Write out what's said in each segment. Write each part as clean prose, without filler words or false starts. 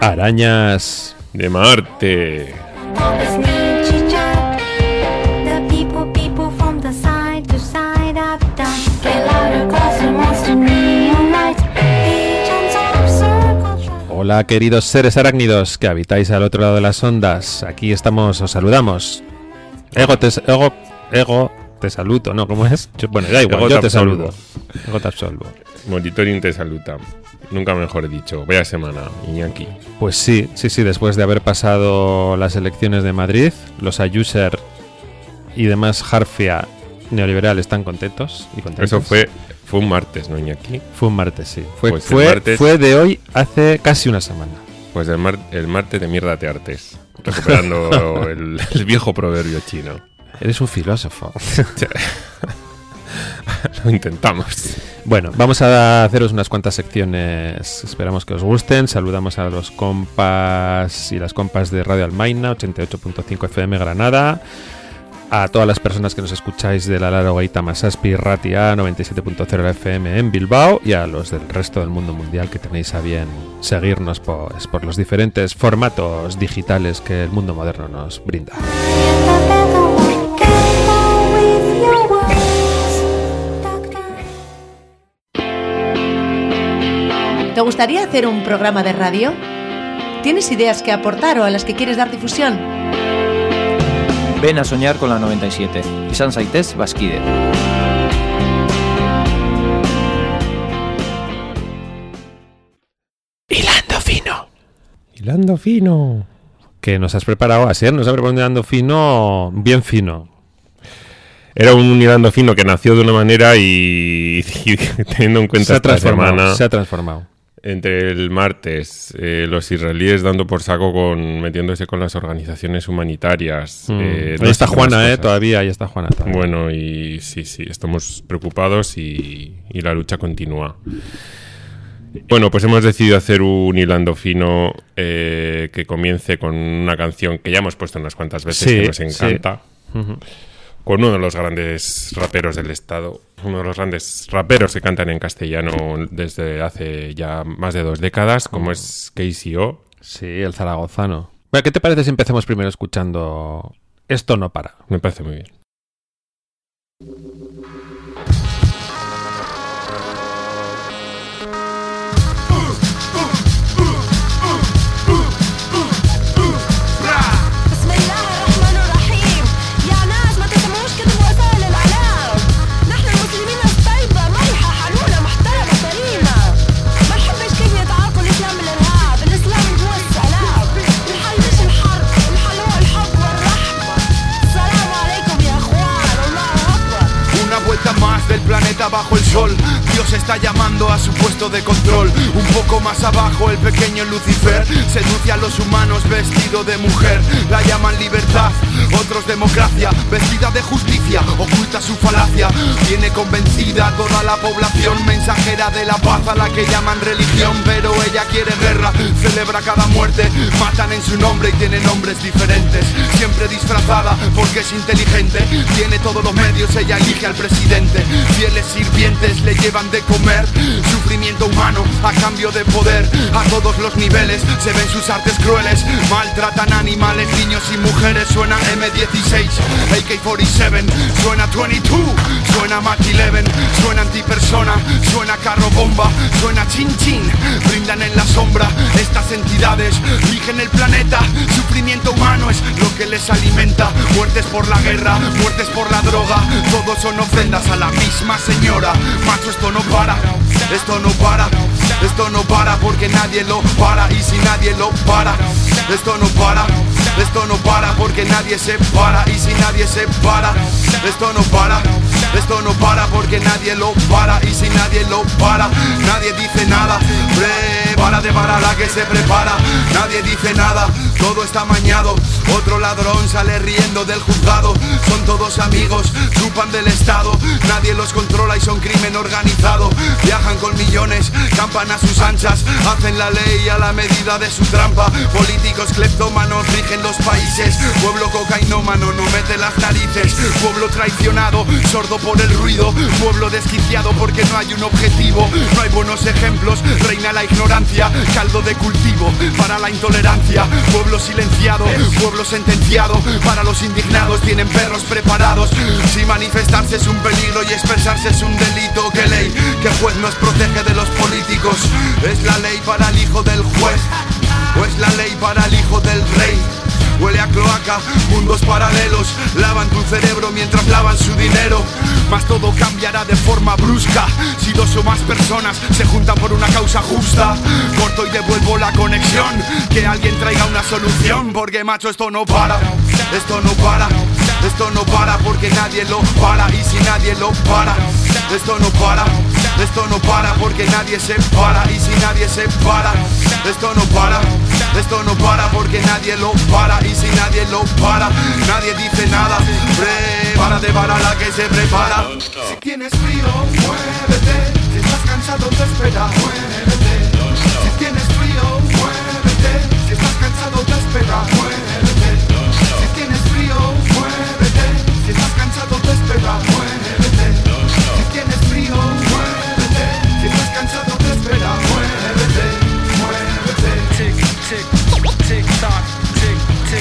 Arañas de Marte. Hola queridos seres arácnidos que habitáis al otro lado de las ondas. Aquí estamos, os saludamos. Ego te saludo, ¿no? ¿Cómo es? Bueno, da igual, yo te saludo. Ego te absolvo. Monitoring te saluda. Nunca mejor dicho. Vaya semana, Iñaki. Pues sí, después de haber pasado las elecciones de Madrid, los Ayuser y demás Jarfia neoliberal están contentos y contentos. Eso fue un martes, ¿no, Iñaki? Fue un martes, sí. Pues fue de hoy hace casi una semana. Pues el martes de mierda te artes. Recuperando el viejo proverbio chino. Eres un filósofo. Lo intentamos. Bueno, vamos a haceros unas cuantas secciones. Esperamos que os gusten. Saludamos a los compas y las compas de Radio Almaina, 88.5 FM Granada. A todas las personas que nos escucháis de la Larogaita Masaspi Ratia 97.0 FM en Bilbao, y a los del resto del mundo mundial que tenéis a bien seguirnos por los diferentes formatos digitales que el mundo moderno nos brinda. ¿Te gustaría hacer un programa de radio? ¿Tienes ideas que aportar o a las que quieres dar difusión? Ven a soñar con la 97. Izan zaitez bazkide. Hilando fino. ¿Qué nos has preparado? Asier nos ha preparado un hilando fino, bien fino. Era un hilando fino que nació de una manera y teniendo en cuenta esta semana... Se ha transformado. Entre el martes, los israelíes dando por saco metiéndose con las organizaciones humanitarias. Ahí está Juana, todavía, ahí está Juana. Todavía. Bueno, y sí, estamos preocupados y la lucha continúa. Bueno, pues hemos decidido hacer un hilando fino que comience con una canción que ya hemos puesto unas cuantas veces, que nos encanta. Sí. Uh-huh. Con uno de los grandes raperos del estado, uno de los grandes raperos que cantan en castellano desde hace ya más de 2 décadas, como es KCO. Sí, el zaragozano. Bueno, ¿qué te parece si empecemos primero escuchando Esto no para? Me parece muy bien. Del planeta bajo el sol, Dios está llamando a su puesto de control. Un poco más abajo el pequeño Lucifer seduce a los humanos vestido de mujer. La llaman libertad, otros democracia, vestida de justicia, oculta su falacia. Tiene convencida toda la población, mensajera de la paz a la que llaman religión. Pero ella quiere guerra, celebra cada muerte, matan en su nombre y tiene nombres diferentes. Siempre disfrazada porque es inteligente, tiene todos los medios, ella elige al presidente. Fieles sirvientes le llevan de comer, sufrimiento humano a cambio de poder. A todos los niveles se ven sus artes crueles, maltratan animales, niños y mujeres. Suena M16, AK-47, suena 22, suena Mach 11, suena antipersona, suena carro bomba, suena chin chin. Brindan en la sombra, estas entidades rigen el planeta. Sufrimiento humano es lo que les alimenta. Muertes por la guerra, muertes por la droga, todos son ofrendas a la misma señora. Macho, esto no para, esto no para, esto no para porque nadie lo para. Y si nadie lo para, esto no para, esto no para porque nadie se para. Y si nadie se para, esto no para, esto no para porque nadie lo para. Y si nadie lo para, nadie dice nada. Prepárate para la que se prepara. Nadie dice nada, todo está amañado. Otro otro ladrón sale riendo del juzgado. Son todos amigos, chupan del Estado, nadie los controla y son crimen organizado. Viajan con millones, campan a sus anchas, hacen la ley a la medida de su trampa. Políticos cleptómanos rigen los países, pueblo cocainómano no mete las narices. Pueblo traicionado, sordo por el ruido, pueblo desquiciado porque no hay un objetivo. No hay buenos ejemplos, reina la ignorancia, caldo de cultivo para la intolerancia. Pueblo silenciado, pueblo sentenciado, para los indignados tienen perros preparados. Si manifestarse es un peligro y expresarse es un delito, ¿qué ley? ¿Qué juez nos protege de los políticos? ¿Es la ley para el hijo del juez? ¿O es la ley para el hijo del rey? Huele a cloaca, mundos paralelos, lavan tu cerebro mientras lavan su dinero. Mas todo cambiará de forma brusca si dos o más personas se juntan por una causa justa. Corto y devuelvo la conexión, que alguien traiga una solución, porque macho esto no para, esto no para, esto no para, porque nadie lo para. Y si nadie lo para, esto no para, esto no para, porque nadie se para. Y si nadie se para, esto no para, esto no para, porque nadie lo para. Y si nadie lo para, nadie dice nada. Prepárate para la que se prepara. Si tienes frío, muévete. Si estás cansado te espera, muévete. Si tienes frío, muévete. Si estás cansado te espera, muévete. Si tienes frío, muévete. Si estás cansado te espera, muévete. Si tienes frío, muévete. Si estás cansado te espera, muévete. Muévete. Tic, tic, tic, toc, tic, tic,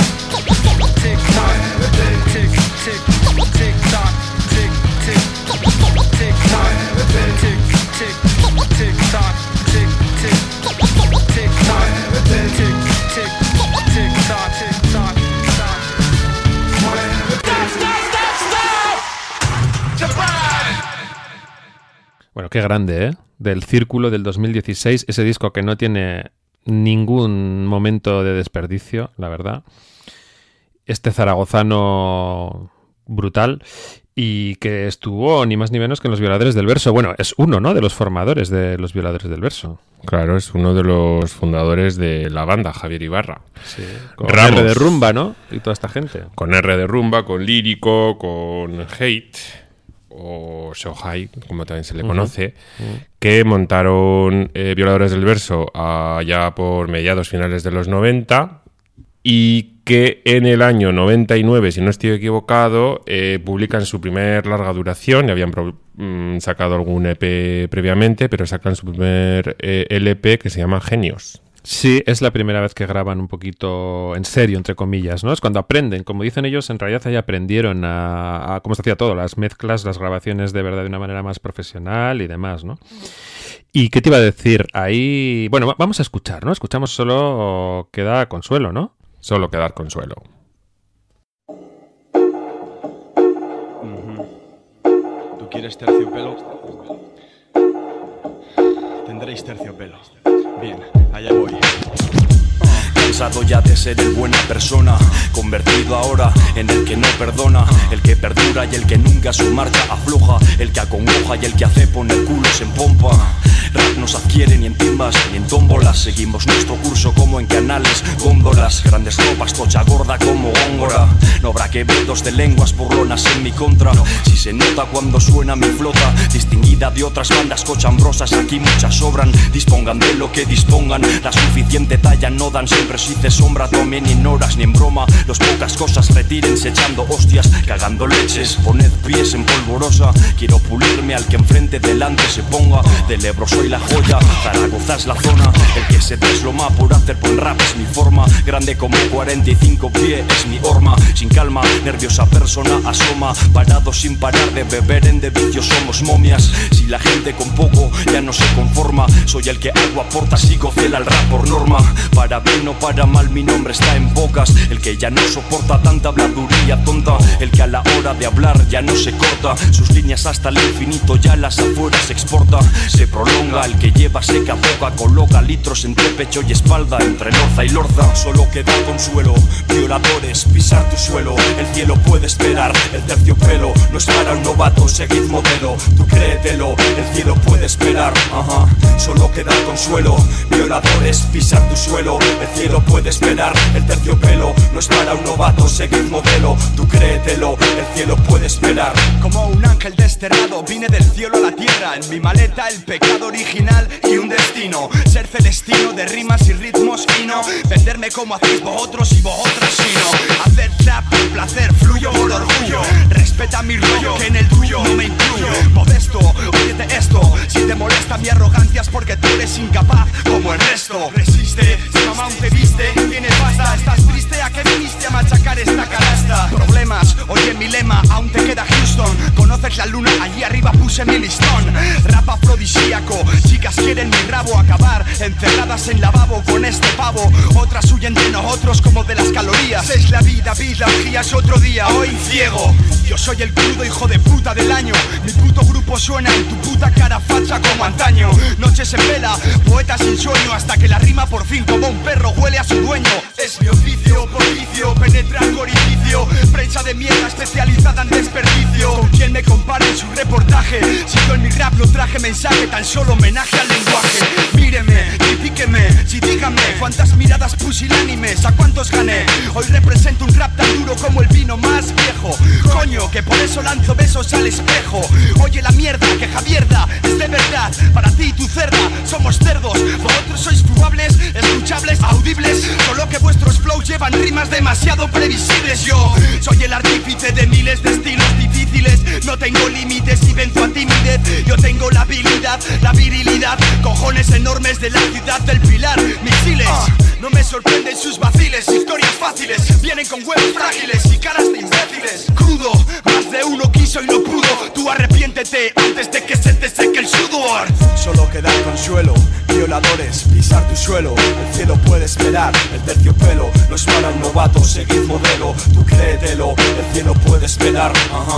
tic, toc, tic, tic, tic, toc, tic, tic, tic, toc, tic, tic, tic, toc, tic, tic, tic, toc, tic, tic, tic, toc, tic, toc, toc. Bueno, qué grande, ¿eh? Del Círculo del 2016, ese disco que no tiene ningún momento de desperdicio, la verdad. Este zaragozano brutal y que estuvo ni más ni menos que en Los Violadores del Verso. Bueno, es uno, ¿no?, de los formadores de Los Violadores del Verso. Claro, es uno de los fundadores de la banda, Javier Ibarra. Sí, con R de Rumba, ¿no? Y toda esta gente. Con R de Rumba, con Lírico, con Hate o Shohai, como también se le conoce, que montaron Violadores del Verso allá por mediados finales de los 90 y que en el año 99, si no estoy equivocado, publican su primer larga duración. Ya habían sacado algún EP previamente, pero sacan su primer LP que se llama Genios. Sí, es la primera vez que graban un poquito en serio, entre comillas, ¿no? Es cuando aprenden, como dicen ellos, en realidad ahí aprendieron a cómo se hacía todo, las mezclas, las grabaciones de verdad de una manera más profesional y demás, ¿no? ¿Y qué te iba a decir? Ahí, bueno, vamos a escuchar, ¿no? Escuchamos Solo queda consuelo, ¿no? Solo quedar consuelo. ¿Tú quieres terciopelo? Tendréis terciopelo. Bien, allá voy. Cansado ya de ser el buena persona, convertido ahora en el que no perdona, el que perdura y el que nunca su marcha afloja, el que acongoja y el que hace poner culos en pompa. Rap nos adquiere ni en timbas ni en tómbolas, seguimos nuestro curso como en canales, góndolas, grandes ropas, tocha gorda como góngora. No habrá quebrantos de lenguas burlonas en mi contra, si se nota cuando suena mi flota, distinguida de otras bandas cochambrosas, aquí muchas sobran, dispongan de lo que dispongan, la suficiente talla no dan siempre si se sombra, tomen ni en horas ni en broma, los pocas cosas retírense echando hostias, cagando leches, poned pies en polvorosa, quiero pulirme al que enfrente delante se ponga, del Ebro soy la joya, Zaragoza es la zona, el que se desloma por hacer buen rap es mi forma, grande como 45 pies es mi horma, sin calma, nerviosa persona asoma, parado sin parar de beber en de vicio somos momias, si la gente con poco ya no se conforma, soy el que algo aporta, sigo fiel al rap por norma, para bien o para mal mi nombre está en bocas, el que ya no soporta tanta habladuría tonta, el que a la hora de hablar ya no se corta, sus líneas hasta el infinito ya las afueras se exporta, se prolonga, el que lleva seca boca, coloca litros entre pecho y espalda, entre lorza y lorza, solo queda consuelo, violadores, pisar tu suelo, el cielo puede esperar, el terciopelo no es para un novato, seguid modelo, tú créetelo, el cielo puede esperar, solo queda consuelo, violadores, pisar tu suelo, el cielo puede esperar, el terciopelo no es para un novato, seguid modelo, tú créetelo, el cielo puede esperar. Como un ángel desterrado, vine del cielo a la tierra. En mi maleta el pecado original y un destino. Ser celestino de rimas y ritmos y no venderme como hacéis vosotros y vosotras sino hacer trap por placer, fluyo por orgullo. Respeta mi rollo, que en el tuyo no me incluyo. Modesto, óyete esto, si te molesta mi arrogancia es porque tú eres incapaz como el resto. Resiste, si mamá aún te viste, tienes pasta. Estás triste, ¿a qué viniste a machacar esta canasta? Problemas, oye mi lema, aún te queda Houston. Conoces la luna, allí arriba puse mi listón. Rap afrodisíaco, chicas quieren mi rabo acabar encerradas en lavabo con este pavo. Otras huyen de nosotros como de las calorías. Es la vida, biología es otro día, hoy ciego. Yo soy el crudo hijo de puta del año. Mi puto grupo suena en tu puta cara facha como antaño. Noches en vela, poeta sin sueño, hasta que la rima por fin como un perro huele a su dueño. Es mi oficio, por vicio, penetrar el orificio. Prensa de mierda especializada en desperdicio. ¿Con quién me compara en su reportaje? Si yo en mi rap no traje mensaje, tan solo homenaje al lenguaje. Míreme, critíqueme, sí díganme cuántas miradas pusilánimes, a cuántos gané. Hoy represento un rap tan duro como el vino más viejo. Coño, que por eso lanzo besos al espejo. Oye la mierda, que Javierda es de verdad. Para ti y tu cerda, somos cerdos. Vosotros sois probables, escuchables, audibles. Solo que vuestros flows llevan rimas demasiado previsibles. Yo soy el artífice de miles de estilos difíciles. No tengo límites y venzo a timidez. Yo tengo la habilidad, la virilidad. Cojones enormes de la ciudad del Pilar. Misiles, no me sorprenden sus vaciles. Historias fáciles, vienen con huevos frágiles y caras de imbéciles. Crudo, más de uno quiso y no pudo. Tú arrepiéntete antes de que se te seque el sudor. Solo queda el consuelo, violadores, pisar tu suelo. El cielo puede esperar, el terciopelo no es para un novato, seguid modelo, tú créetelo, el cielo puede esperar.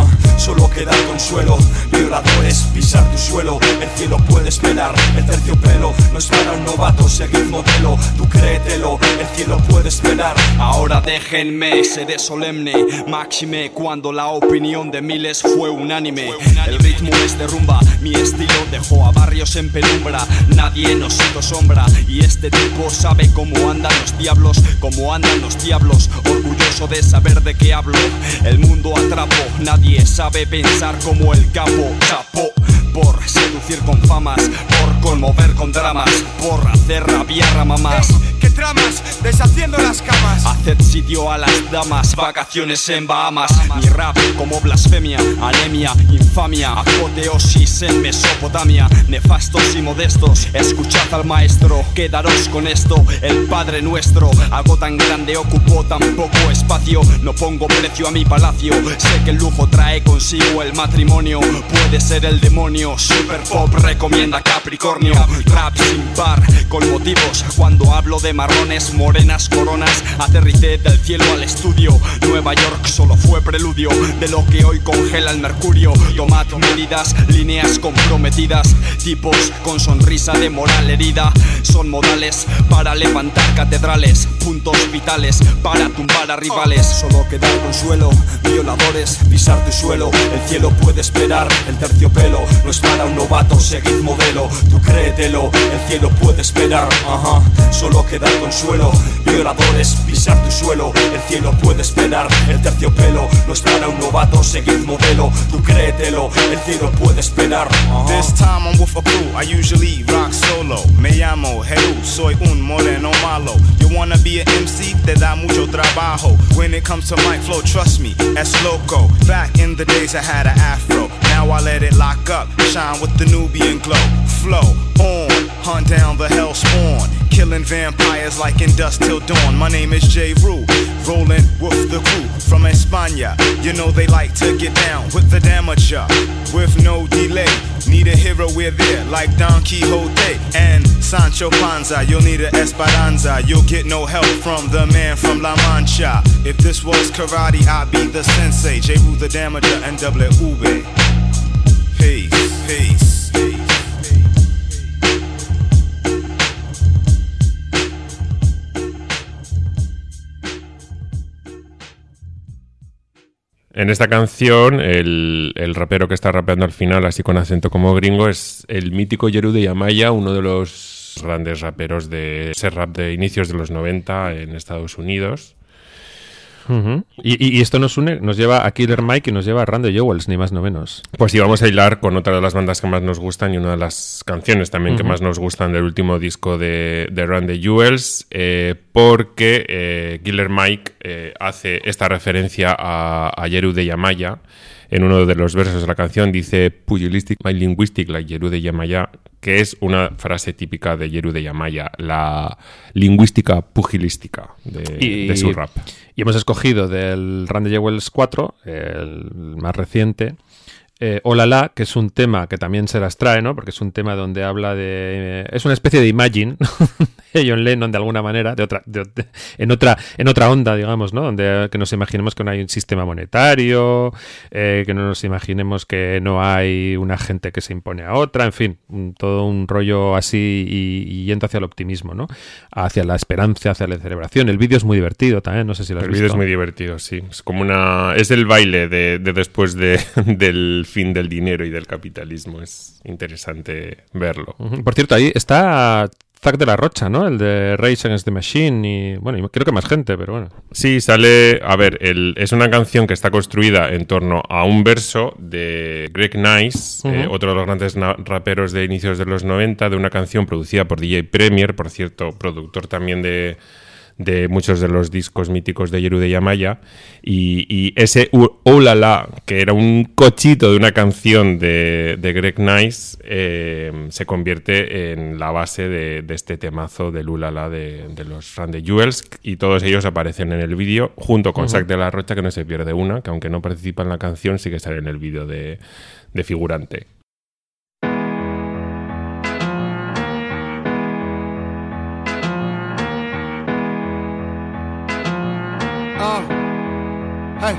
Solo queda el consuelo, violadores, pisar tu suelo. El cielo puede esperar, el terciopelo no es para un novato, seguid modelo, tú créetelo, el cielo puede esperar. Ahora déjenme, seré solemne, máxime cuando la opinión de miles fue unánime. El ritmo es de rumba, mi estilo dejó a barrios en penumbra. Nadie nos hizo sombra y este tipo sabe cómo andan los diablos, cómo andan los diablos. Orgulloso de saber de qué hablo, el mundo atrapo. Nadie sabe pensar como el capo, chapo. Por seducir con famas, por conmover con dramas, por hacer rabiar a mamás. ¿Qué tramas? Deshaciendo las camas. Haced sitio a las damas, vacaciones en Bahamas. Mi rap como blasfemia, anemia, infamia, apoteosis en Mesopotamia. Nefastos y modestos, escuchad al maestro. Quedaros con esto, el Padre Nuestro. Algo tan grande ocupó tan poco espacio. No pongo precio a mi palacio. Sé que el lujo trae consigo el matrimonio. Puede ser el demonio. Super Pop recomienda Capricornio. Rap sin par, con motivos. Cuando hablo de marrones, morenas, coronas, aterricé del cielo al estudio. Nueva York solo fue preludio de lo que hoy congela el mercurio. Tomad medidas, líneas comprometidas. Tipos con sonrisa de moral herida. Son modales para levantar catedrales. Puntos vitales para tumbar a rivales. Solo queda el consuelo, violadores, pisar tu suelo. El cielo puede esperar, el terciopelo no es para un novato, seguid modelo, tú créetelo, el cielo puede esperar. Solo queda el consuelo, violadores, pisar tu suelo. El cielo puede esperar, el terciopelo no es para un novato, seguid modelo, tú créetelo, el cielo puede esperar. This time I'm with a crew, I usually rock solo. Me llamo Jesús, soy un moreno malo. You wanna be an MC, te da mucho trabajo. When it comes to mic flow, trust me, es loco. Back in the days I had an afro, now I let it lock up, shine with the Nubian glow. Flow on, hunt down the hell spawn, killing vampires like in dusk till dawn. My name is J. Rue, rolling with the crew from España. You know they like to get down with the damager, with no delay. Need a hero, we're there like Don Quixote and Sancho Panza. You'll need an Esperanza, you'll get no help from the man from La Mancha. If this was karate, I'd be the sensei. J. Rue the Damager, NWV. Peace, peace. En esta canción, el rapero que está rapeando al final, así con acento como gringo, es el mítico Yeru de Yamaya, uno de los grandes raperos de ese rap de inicios de los 90 en Estados Unidos. Uh-huh. Y esto nos une, nos lleva a Killer Mike y nos lleva a Run the Jewels, ni más ni menos. Pues sí, vamos a hilar con otra de las bandas que más nos gustan y una de las canciones también que más nos gustan del último disco de Run the Jewels, porque Killer Mike hace esta referencia a Yeru de Yamaya. En uno de los versos de la canción dice "Pugilistic my linguistic like Yeru de Yamaya", que es una frase típica de Yeru de Yamaya, la lingüística pugilística de su rap. Y hemos escogido del Run the Jewels 4, el más reciente, Hola La, que es un tema que también se las trae, ¿no? Porque es un tema donde habla de... es una especie de Imagine de John Lennon, de alguna manera, en otra onda, digamos, ¿no? Donde que nos imaginemos que no hay un sistema monetario, que no nos imaginemos que no hay una gente que se impone a otra, en fin, todo un rollo así y yendo hacia el optimismo, ¿no? Hacia la esperanza, hacia la celebración. El vídeo es muy divertido también, no sé si lo has visto. El vídeo es muy divertido, sí. Es como es el baile de después del fin del dinero y del capitalismo. Es interesante verlo. Por cierto, ahí está Zack de la Rocha, ¿no? El de Rage Against the Machine y bueno, y creo que más gente, pero bueno. Sí, sale... A ver, es una canción que está construida en torno a un verso de Greg Nice, otro de los grandes raperos de inicios de los 90, de una canción producida por DJ Premier, por cierto, productor también de muchos de los discos míticos de Yeru de Yamaya, y ese Oh La La, que era un cochito de una canción de Greg Nice, se convierte en la base de este temazo del Oh La La de los Run the Jewels, y todos ellos aparecen en el vídeo junto con Zack de la Rocha, que no se pierde una, que aunque no participa en la canción sí que sale en el vídeo de figurante. Hey.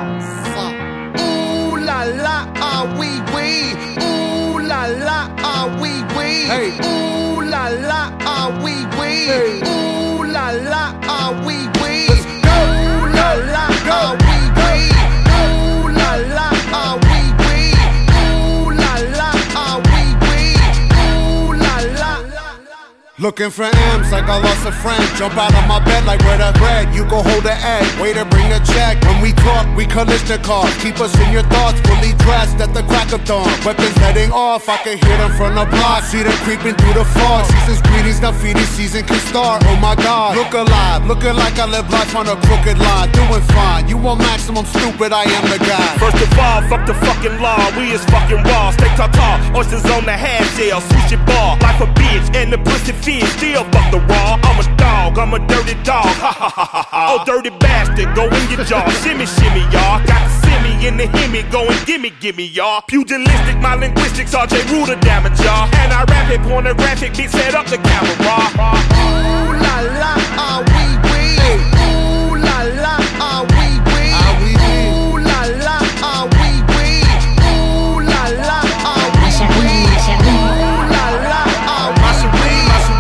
Ooh la la, ah wee wee. Ooh la la, ah wee wee. Hey. Ooh la la, ah wee wee. Hey. Ooh la la, ah wee wee. Ooh la la, ah wee wee. Ooh la la, ah wee wee. Ooh la la, ah wee wee. Ooh la la. Looking for M's like I lost a friend. Jump out of my bed like where the bread. You go hold the egg, waiter bring the check. When we talk, we Kalishnikov. Keep us in your thoughts, fully dressed at the crack of dawn. Weapons heading off, I can hear them from the block. See them creeping through the fog. Season's greetings, the feeding season can start. Oh my God, look alive, looking like I live life on a crooked line. Doing fine, you want maximum stupid, I am the guy. First of all, fuck the fucking law. We is fucking raw, stay tall. Oysters on the half shell, swoosh it ball. Like a bitch and the pussy fish. Still fuck the raw. I'm a dog, I'm a dirty dog. Ha ha ha ha ha. Oh, dirty bastard, go in your jaw. Shimmy, shimmy, y'all. Got the simmy in the himmy. Go and gimme, gimme, y'all. Pugilistic, my linguistics, RJ Ruder damage, y'all. And I rap it, pornographic, bitch, set up the camera. Ooh la la, ah wee wee. Ooh la la, ah wee wee. Ooh la la, ah wee wee. Ooh la la, ah wee wee. Ooh la la, ah wee wee.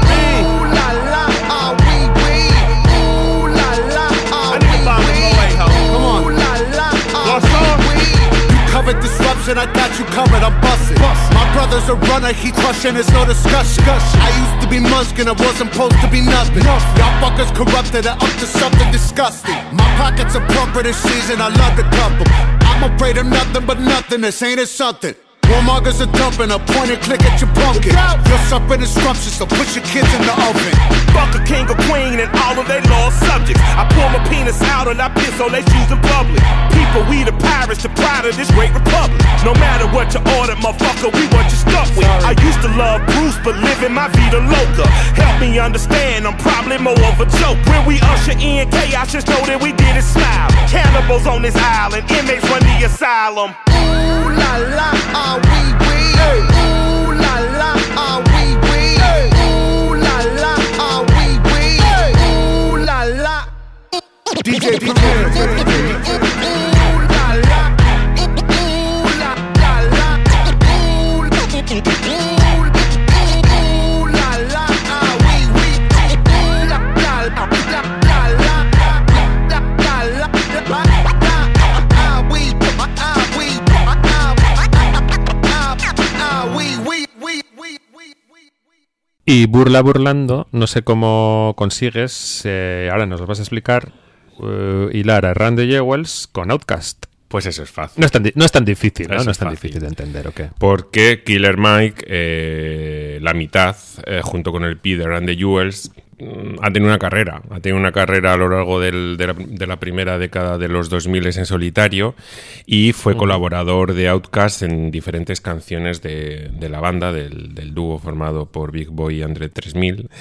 Disruption, I got you covered, I'm bustin'. My brother's a runner, he crushing, there's no discussion. I used to be Muskin, I wasn't supposed to be nothing. Y'all fuckers corrupted and up to something disgusting. My pockets are plumper this season, I love to cup 'em. I'm afraid of nothing but nothing, this ain't it something. Warmongers are dumping, a point and click at your pumpkin. You're suffering instructions, so put your kids in the oven. Fuck a king or queen and all of their lost subjects. I pull my penis out and I piss on their shoes in public. People, we the pirates, the pride of this great republic. No matter what you order, motherfucker, we what you stuck with. I used to love Bruce, but living my vida loca. Help me understand, I'm probably more of a joke. When we usher in chaos, just know that we did it smile. Cannibals on this island, inmates run the asylum. Ooh la la, ah wee wee. Ooh la la, ah wee wee. Ooh la la, ah wee wee. Ooh la la. DJ Ooh la la. Ooh la la. Ooh la la, ah wee wee. Ooh la la la Y burlando, no sé cómo consigues, ahora nos lo vas a explicar, hilar a Randy Jewels con Outkast. Pues eso es fácil. No es tan difícil, ¿no? No es tan fácil. difícil de entender, ¿o qué? Porque Killer Mike, la mitad, junto con el P de Randy Jewels, ha tenido una carrera. Ha tenido una carrera a lo largo de la primera década de los 2000 en solitario y fue colaborador de Outkast en diferentes canciones de la banda, del dúo formado por Big Boy y Andre 3000.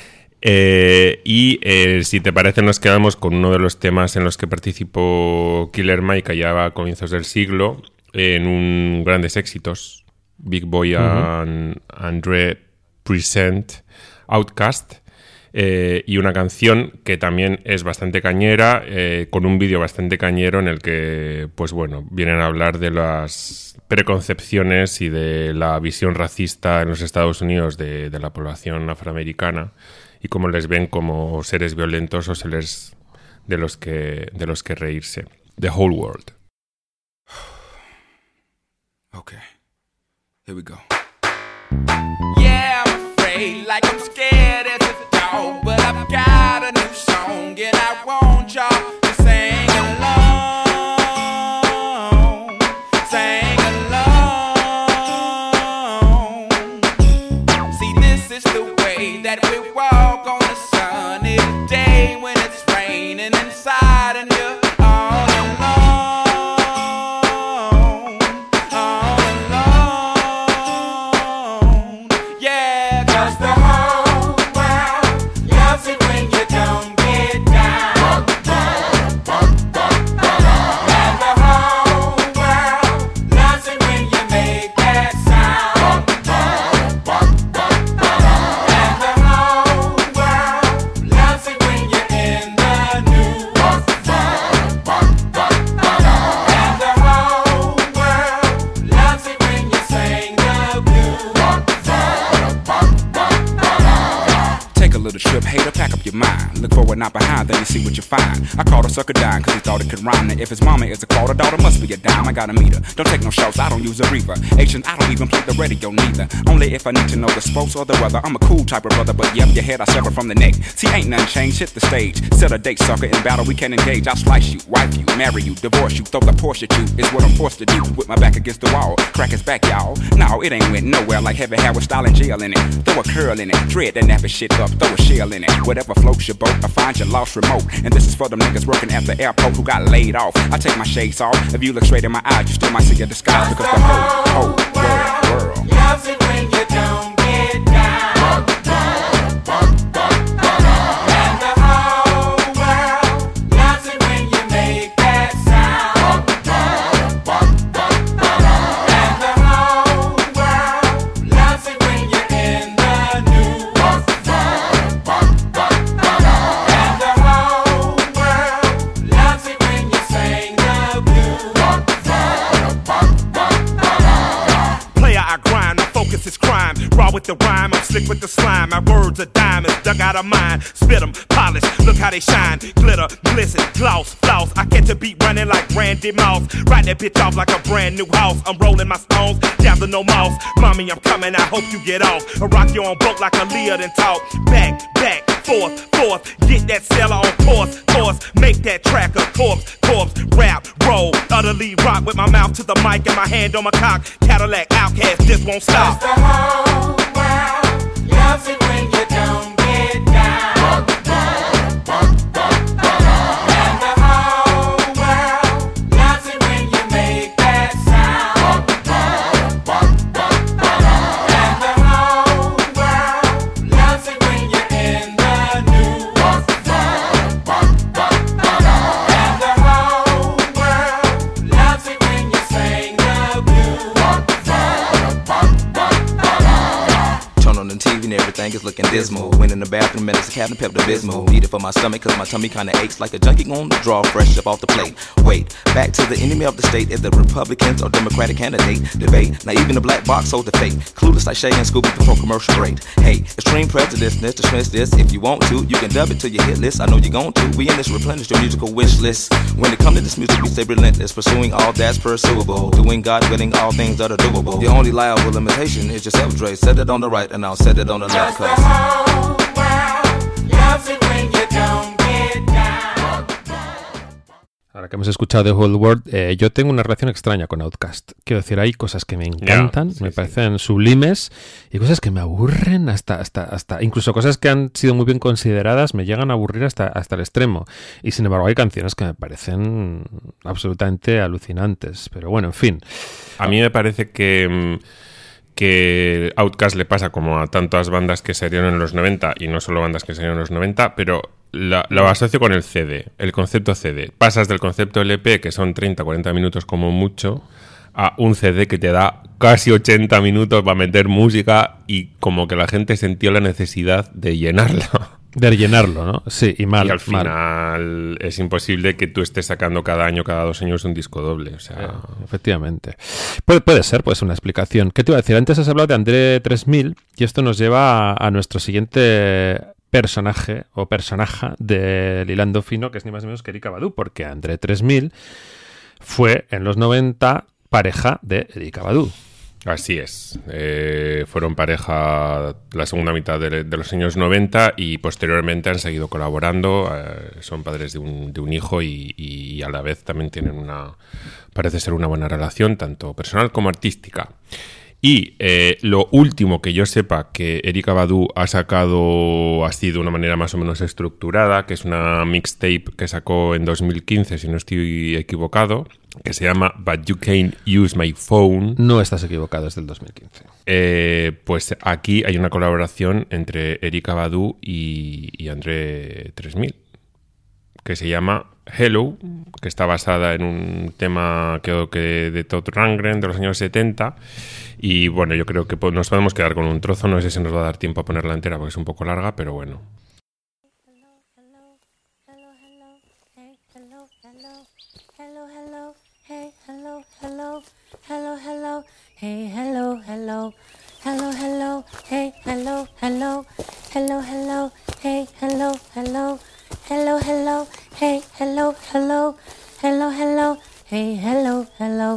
Si te parece, nos quedamos con uno de los temas en los que participó Killer Mike allá a comienzos del siglo, en un grandes éxitos, Big Boy and Andre Present Outkast, y una canción que también es bastante cañera, con un vídeo bastante cañero en el que, pues bueno, vienen a hablar de las preconcepciones y de la visión racista en los Estados Unidos de la población afroamericana, y cómo les ven como seres violentos o seres de los que reírse. The Whole World. Okay, here we go. Yeah, I'm afraid, like I'm scared as a dog, but I've got a new song and I want y'all to sing along, sing along. See, this is the way that we walk on a sunny day when it's raining inside and you're all alone, all alone. Yeah, 'cause the whole world loves it when you don't get down. And the whole world loves it when you make that sound. And the whole world loves it when you're in the news. And the whole world loves it when you sing the blues. Take a little trip, hater, pack up your mind. Look forward, not behind, then you see what you find. I called a sucker dime, cause he thought it could rhyme. Now if his mama is a quarter, daughter must be a dime. I got a meter, don't take no shots, I don't use a reaver. Asians, I don't even play the radio neither. Only if I need to know the sports or the weather. I'm a cool type of brother, but yep, your head I sever from the neck. See, ain't nothing changed, hit the stage. Set a date, sucker, in battle we can engage. I'll slice you, wife you, marry you, divorce you, throw the Porsche at you. Is what I'm forced to do, with my back against the wall. Crack his back, y'all. No, it ain't went nowhere like heavy hair with style and gel in it. Throw a curl in it, dread that nappy shit up, throw a shell in it. Whatever floats your boat, I find your lost remote. And this is for them niggas working at the airport who got laid off. I take my shades off, if you look straight in my eyes, you still might see a disguise. Because the whole world loves it when you don't get down. And the whole world loves it when you make that sound. And the whole world loves it when you're in the news. And the whole world loves it when you sing the blues. Player, I grind, my focus is crime. Raw with the rhyme, I'm slick with the slime. My words are diamonds, dug out of mine. Spit them, polish, look how they shine. Glitter, glisten, gloss, floss. I catch a beat running like Randy Moss. Ride that bitch off like a brand new house. I'm rolling my stones, down to no mouse. Mommy, I'm coming, I hope you get off. I rock you on boat like a Leah and talk. Back, forth, get that seller on course. Make that track a corpse, rap, roll, utterly rock with my mouth to the mic and my hand on my cock. Cadillac Outcast just won't stop. 'Cause the whole world loves it when you don't get down. And the whole world loves it when you make that sound. And the whole world loves it when you're in the news. And the whole world loves it when you sing the blues. Turn on the TV and everything is looking dismal. Went in the bathroom and it's a Captain Pepto-Bismol. Need it for my stomach cause my tummy kinda aches like a junkie on the draw fresh up off the plate. Wait, back to the enemy of the state is the Republicans or Democratic candidate debate. Now even the black box holds the fate. Clueless like Shay and Scooby before commercial break. Hey, extreme prejudice, let's dismiss this. If you want to, you can dub it to your hit list. I know you're going to. We in this replenish your musical wish list. When it comes to this music, we stay relentless. Pursuing all that's pursuable. Doing God, willing all things that are doable. The only liable limitation is yourself, Dre. Set it on the right and I'll set it on the left. The whole world loves it when you don't get down. ahora que hemos escuchado The Whole World, yo tengo una relación extraña con Outkast. Quiero decir, hay cosas que me encantan, me parecen sublimes, y cosas que me aburren hasta incluso cosas que han sido muy bien consideradas me llegan a aburrir hasta el extremo. Y sin embargo hay canciones que me parecen absolutamente alucinantes. Pero bueno, en fin. A mí me parece que Outkast le pasa como a tantas bandas que salieron en los 90, y no solo bandas que salieron en los 90, pero lo asocio con el CD, el concepto CD. Pasas del concepto LP, que son 30-40 minutos como mucho, a un CD que te da casi 80 minutos para meter música, y como que la gente sintió la necesidad de llenarlo. De llenarlo, ¿no? Sí, y mal. Y al final es imposible que tú estés sacando cada año, cada 2 años un disco doble. O sea, efectivamente. Puede ser una explicación. ¿Qué te iba a decir? Antes has hablado de André 3000 y esto nos lleva a nuestro siguiente personaje o personaje del Hilando Fino, que es ni más ni menos que Erykah Badu, porque André 3000 fue en los 90 pareja de Erykah Badu. Así es. Fueron pareja la segunda mitad de los años 90 y posteriormente han seguido colaborando. Son padres de un hijo y a la vez también tienen parece ser una buena relación, tanto personal como artística. Y lo último que yo sepa que Erykah Badu ha sacado así de una manera más o menos estructurada, que es una mixtape que sacó en 2015, si no estoy equivocado, que se llama But You Can't Use My Phone. No estás equivocado, es del 2015. Pues aquí hay una colaboración entre Erykah Badu y André 3000, que se llama Hello, que está basada en un tema que de Todd Rundgren de los años 70. Y bueno, yo creo que nos podemos quedar con un trozo. No sé si nos va a dar tiempo a ponerla entera porque es un poco larga, pero bueno. Hey, hello, hello, hello, hello, hey, hello, hello, hello, hello, hey, hello, hello, hello, hello, hey, hello, hello, hello, hello, hey, hello, hello.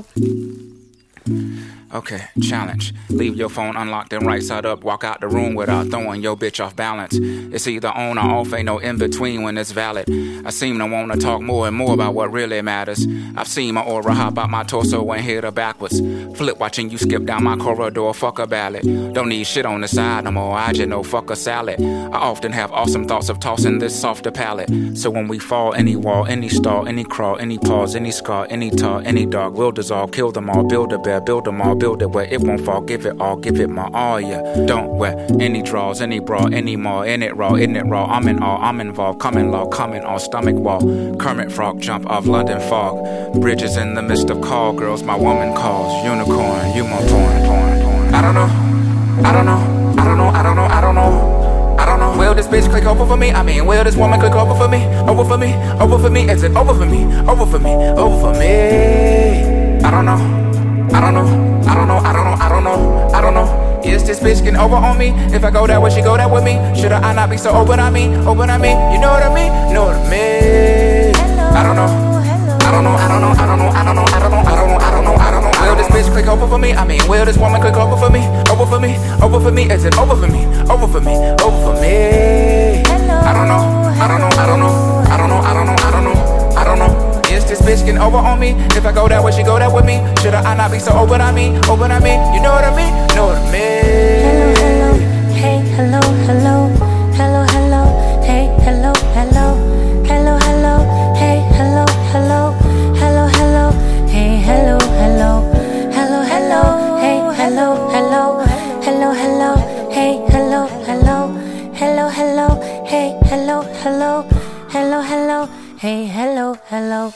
Okay, challenge. Leave your phone unlocked and right side up. Walk out the room without throwing your bitch off balance. It's either on or off, ain't no in between when it's valid. I seem to want to talk more and more about what really matters. I've seen my aura hop out my torso and hit her backwards. Flip watching you skip down my corridor, fuck a ballad. Don't need shit on the side no more, I just know fuck a salad. I often have awesome thoughts of tossing this softer palate. So when we fall, any wall, any stall, any crawl, any pause, any scar, any tar, any dog will dissolve. Kill them all, build a bear, build them all. Build it where it won't fall, give it all, give it my all, yeah. Don't wear any draws, any bra, any more. In it raw, isn't it raw? I'm in all, I'm involved. Common law, coming on stomach wall. Kermit Frog, jump off London fog. Bridges in the midst of call girls, my woman calls. Unicorn, you my porn. I don't know, I don't know, I don't know, I don't know, I don't know. I don't know. Will this bitch click over for me? I mean, will this woman click over for me? Over for me, over for me. Is it over for me? Over for me, over for me. I don't know. I don't know, I don't know, I don't know, I don't know, I don't know. Is this bitch getting over on me? If I go that way, she go that with me. Should I not be so open on me? Open on me, you know what I mean? You know what I mean? I don't know, I don't know, I don't know, I don't know, I don't know, I don't know, I don't know, I don't know, I don't know. Will this bitch click over for me? I mean, will this woman click over for me? Over for me, over for me. Is it over for me? Over for me, over for me. I don't know, I don't know, I don't know, I don't know, I don't know, I don't know, I don't know. Is this bitch getting over on me? If I go that way, she go that with me. Should I not be so open on me? Open on me, you know what I mean? You know what I mean? Hello, hello, hey, hello, hello, hello, hello, hey, hello, hello, hello, hello, hey, hello, hello, hello, hello, hey, hello, hello, hello, hello, hey, hello, hello, hello, hello, hey, hello, hello, hello, hello, hey, hello, hello, hello, hello. Hey, hello, hello.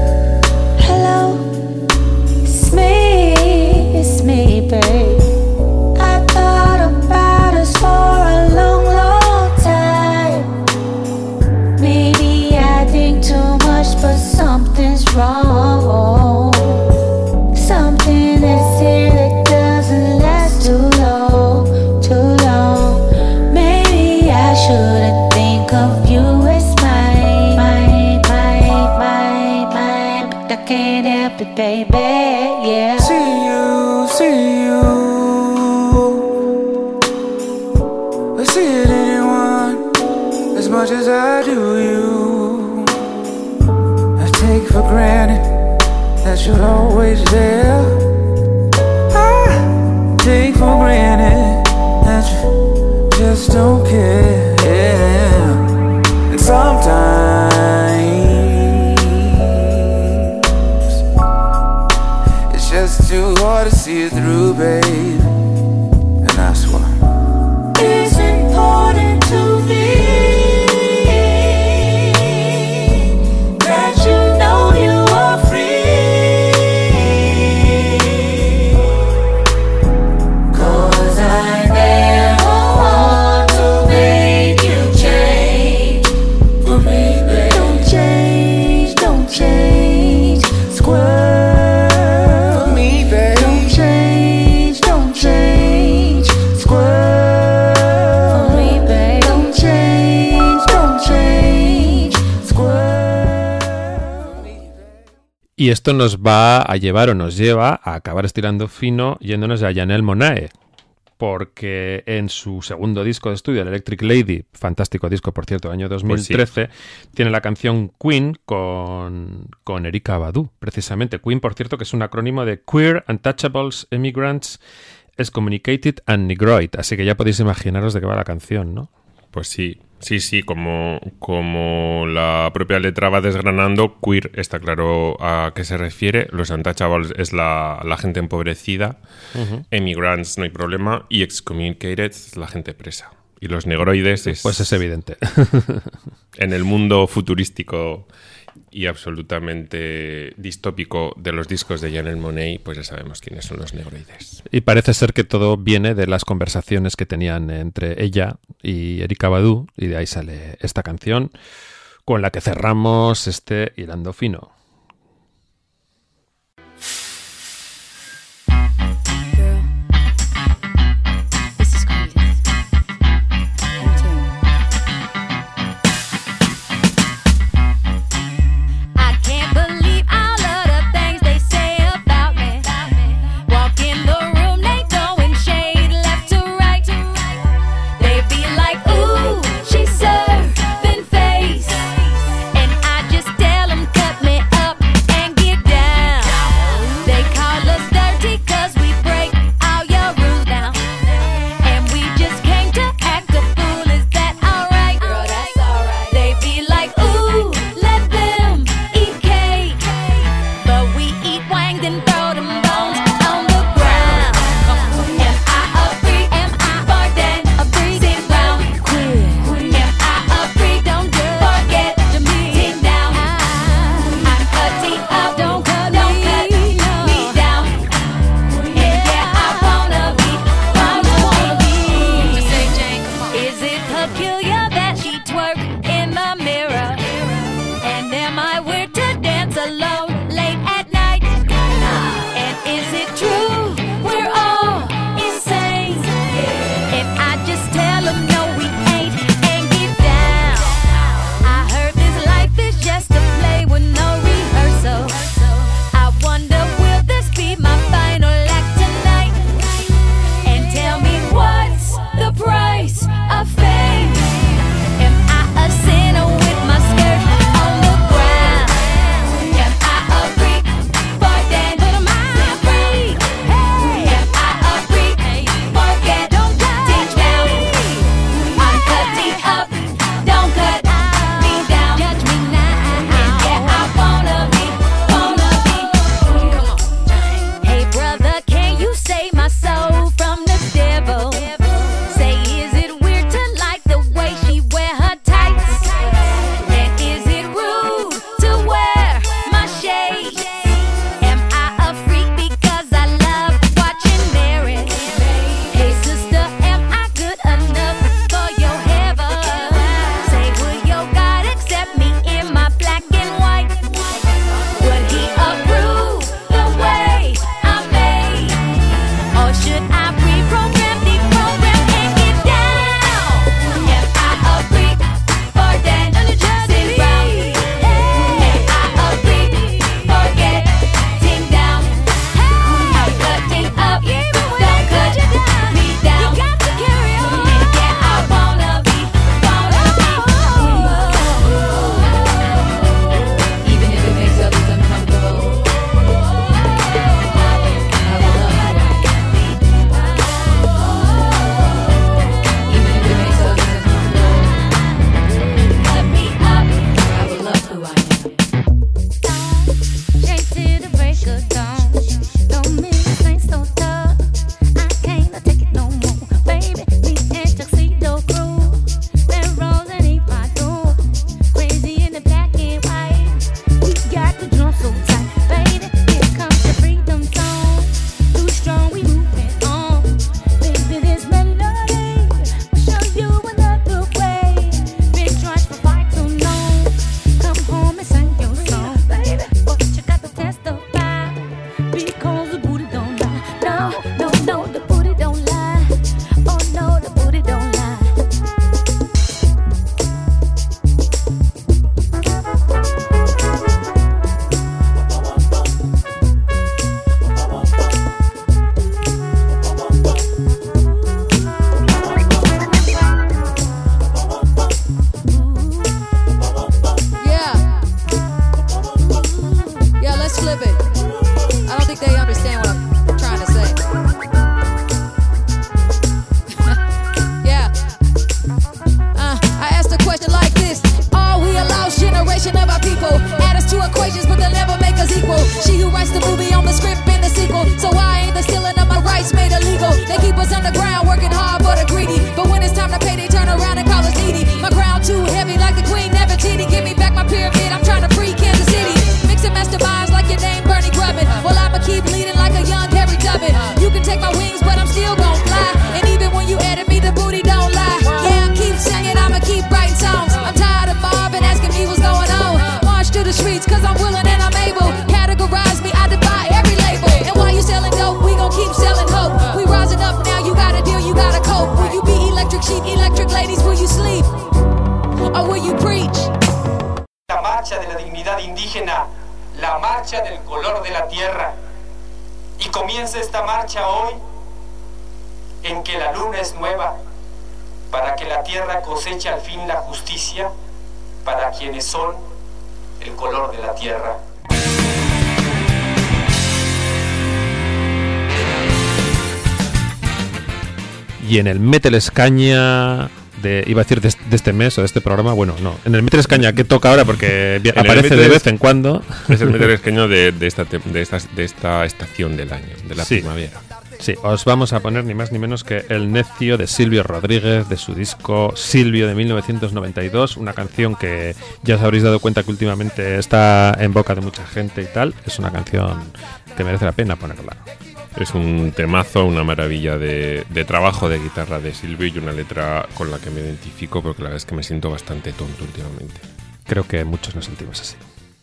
Hello, it's me, babe. I thought about us for a long, long time. Maybe I think too much, but something's wrong. Something is here that doesn't last too long, too long. Maybe I shouldn't think of you as I can't help it, baby, yeah. See you. I see it in anyone as much as I do you. I take for granted that you're always there. I take for granted that you just don't care. And sometimes it's just too hard to see it through, babe. And that's why it's important to me that you know you are free. 'Cause I never want to make you change for me, babe. Don't change, don't change, square for me, babe. Don't change, don't change, square for me, babe. Don't change, don't change, square. Y esto nos va a llevar o nos lleva a acabar estirando fino yéndonos a Janelle Monáe, porque en su segundo disco de estudio, el Electric Lady, fantástico disco por cierto, año 2013, tiene la canción Queen con Erykah Badu, precisamente. Queen, por cierto, que es un acrónimo de Queer, Untouchables, Immigrants, Excommunicated and Negroid, así que ya podéis imaginaros de qué va la canción, ¿no? Pues sí, como la propia letra va desgranando, queer está claro a qué se refiere, los untouchables es la gente empobrecida, immigrants no hay problema, y excommunicated es la gente presa. Y los negroides Pues es evidente. En el mundo futurístico y absolutamente distópico de los discos de Janelle Monáe, pues ya sabemos quiénes son los negroides. Y parece ser que todo viene de las conversaciones que tenían entre ella y Erykah Badu, y de ahí sale esta canción con la que cerramos este Hilando Fino. Tell 'em cut me me sing your song, baby. But you got to testify, because the booty don't lie. No, no, no, the booty don't lie. Oh no, the booty don't lie. Yeah, let's flip it. I don't think they understand what I'm trying to say. Yeah. I asked a question like this: are we a lost generation of our people? Add us to equations, but they'll never make us equal. She who writes the movie on the script and the sequel. So why ain't the stealing of my rights made illegal? They keep us underground, working hard but are greedy. But when it's time to pay, they turn around and call us needy. My crown too heavy, like the Queen Nefertiti. Give me back my pyramid, I'm trying to free Kansas City. Mixing masterminds like your name Bernie Grubbin. Well, I'ma keep leading like a young Harry Dubbin. You can take my wings, but I'm still gon' fly. And even when you edit me, the booty don't lie. Yeah, I keep singing, I'ma keep writing songs. I'm tired of Marvin asking me what's going on. March to the streets, cause I'm willing and I'm able. Categorize me, I defy every label. And while you selling dope, we gon' keep selling hope. We rising up now, you gotta deal, you gotta cope. Will you be electric sheep, electric ladies, will you sleep? Or will you preach? La marcha de la dignidad indígena, la marcha del color de la tierra. Y comienza esta marcha hoy, en que la luna es nueva, para que la tierra coseche al fin la justicia para quienes son el color de la tierra. Y en el Metal Escaña iba a decir de este mes o de este programa, bueno, no, en el Metal Escaña que toca ahora porque aparece de vez en cuando. Es el Metal Escaña de esta estación del año, de la primavera. Sí, os vamos a poner ni más ni menos que El Necio de Silvio Rodríguez, de su disco Silvio de 1992, una canción que ya os habréis dado cuenta que últimamente está en boca de mucha gente y tal. Es una canción que merece la pena ponerla. Es un temazo, una maravilla de trabajo de guitarra de Silvio y una letra con la que me identifico porque la verdad es que me siento bastante tonto últimamente. Creo que muchos nos sentimos así.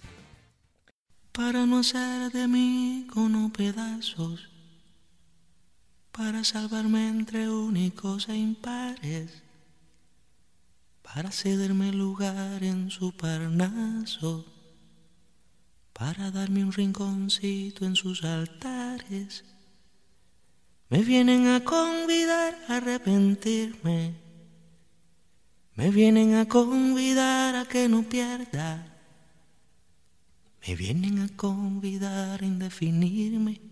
Para no hacer de mí como pedazos, para salvarme entre únicos e impares, para cederme lugar en su Parnaso, para darme un rinconcito en sus altares. Me vienen a convidar a arrepentirme, me vienen a convidar a que no pierda, me vienen a convidar a indefinirme,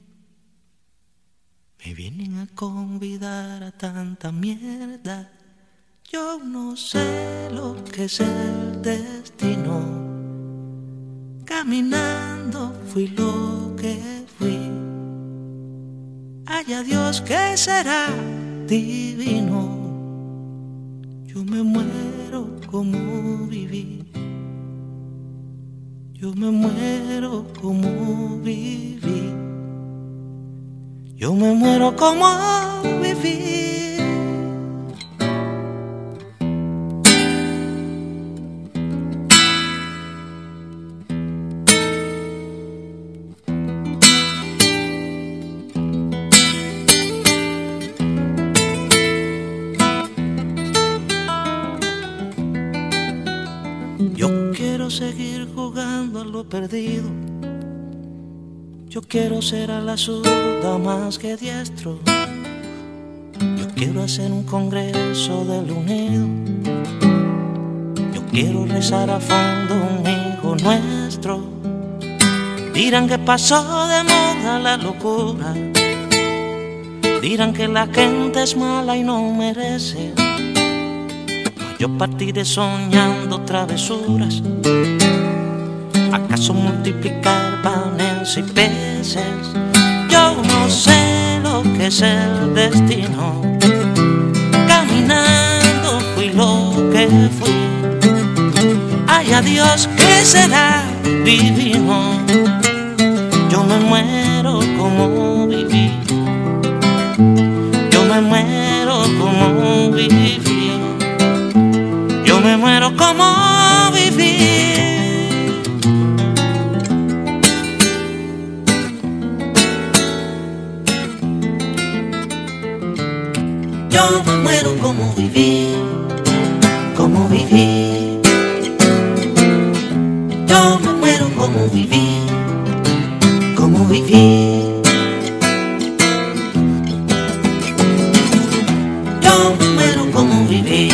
me vienen a convidar a tanta mierda. Yo no sé lo que es el destino, caminando fui lo que fui. Haya Dios que será divino. Yo me muero como viví, yo me muero como viví, yo me muero como viví. Seguir jugando a lo perdido. Yo quiero ser a la zurda más que diestro. Yo quiero hacer un congreso del unido. Yo quiero rezar a fondo un hijo nuestro. Dirán que pasó de moda la locura. Dirán que la gente es mala y no merece. Yo partiré soñando travesuras. ¿Acaso multiplicar panes y peces? Yo no sé lo que es el destino. Caminando fui lo que fui. Ay, adiós, que será divino. Yo me muero como viví. Yo me muero como viví. Yo me muero como vivir. cómo vivir, cómo vivir. Yo me muero cómo vivir, cómo vivir. Yo me muero cómo vivir.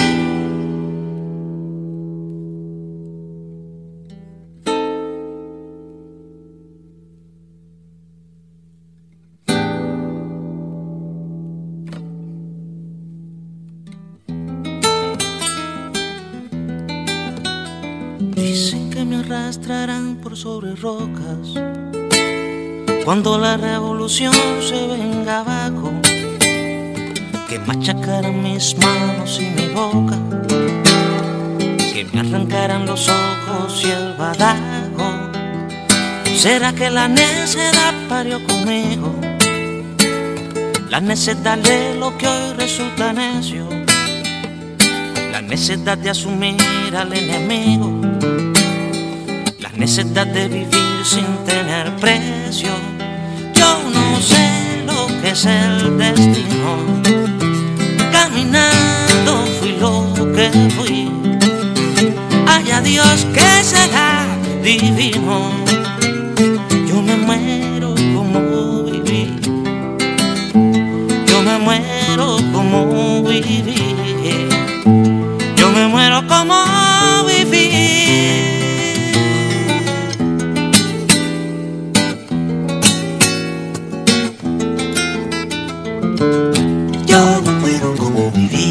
Dicen que me arrastrarán por sobre rocas cuando la revolución se venga abajo, que machacarán mis manos y mi boca, que me arrancarán los ojos y el badajo. ¿Será que la necedad parió conmigo? La necedad de lo que hoy resulta necio, la necedad de asumir al enemigo, la necedad de vivir sin tener precio. Yo no sé lo que es el destino, caminando fui lo que fui. Haya Dios que será divino. Yo me muero como viví, yo me muero como viví, yo me muero como viví. Yo me muero como viví.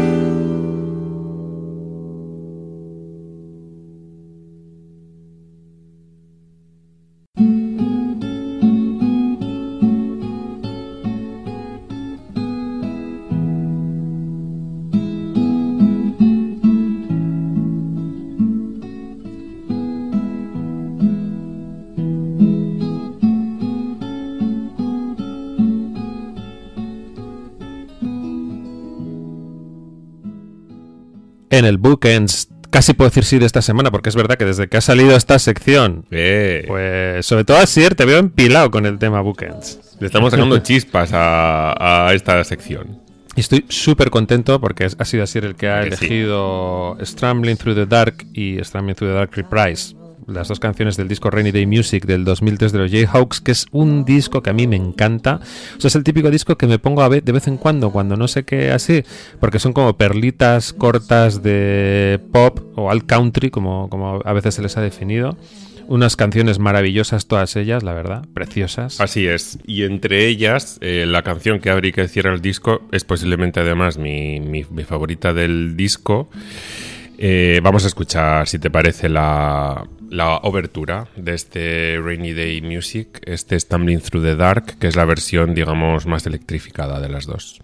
En el Bookends, casi puedo decir sí de esta semana, porque es verdad que desde que ha salido esta sección, pues sobre todo Asier, te veo empilado con el tema Bookends. Le estamos sacando chispas a esta sección. Y estoy súper contento porque ha sido Asier el que ha elegido Stumbling Through the Dark y Stumbling Through the Dark Reprise, las dos canciones del disco Rainy Day Music del 2003 de los Jayhawks, que es un disco que a mí me encanta. O sea, es el típico disco que me pongo a ver de vez en cuando no sé qué así, porque son como perlitas cortas de pop o alt country, como a veces se les ha definido. Unas canciones maravillosas todas ellas, la verdad, preciosas. Así es, y entre ellas la canción que abre y que cierra el disco es posiblemente además mi favorita del disco. Vamos a escuchar, si te parece, la obertura de este Rainy Day Music, este Stumbling Through the Dark, que es la versión, digamos, más electrificada de las dos.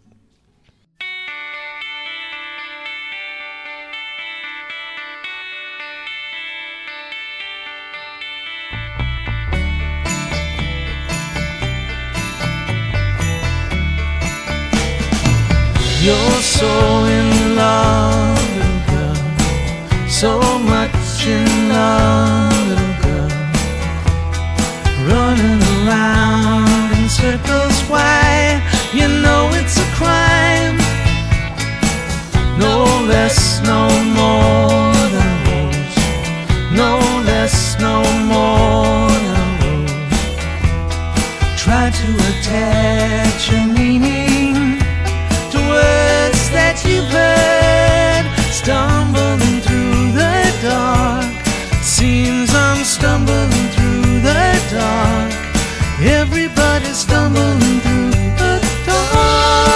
You're so in love, little girl, so much in love, little girl, running around in circles. Why? You know it's a crime. No less, no more than a rose. No less, no more than a rose. Try to attach a meaning to words that you've heard, stumbling through the dark. Seems I'm stumbling through the dark. Everybody's stumbling through the dark.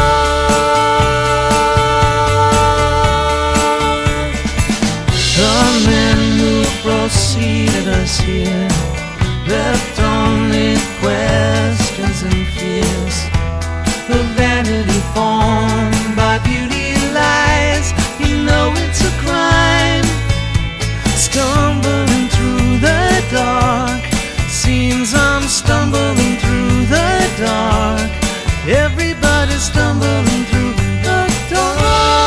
The men who preceded us here left only questions and fears. The vanity formed by beauty lies. You know it's a crime. Stumbling through the dark. Seems I'm stumbling through the dark. Everybody's stumbling through the dark.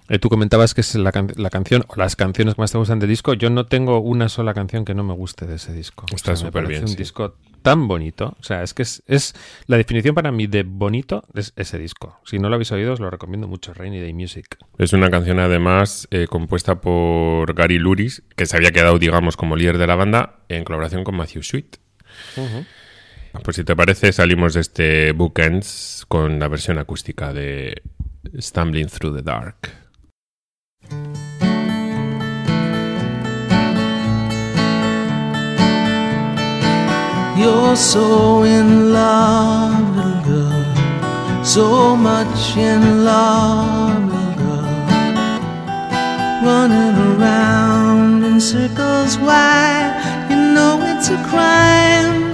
Tú comentabas que es la canción o las canciones que más te gustan del disco. Yo no tengo una sola canción que no me guste de ese disco. Está súper bien. Es un disco tan bonito. O sea, es que es la definición para mí de bonito es ese disco. Si no lo habéis oído, os lo recomiendo mucho. Rainy Day Music. Es una canción además compuesta por Gary Louris, que se había quedado, digamos, como líder de la banda en colaboración con Matthew Sweet. Pues si te parece, salimos de este Bookends con la versión acústica de Stumbling Through the Dark. You're so in love, little girl, so much in love, little girl, running around in circles. Why? You know it's a crime.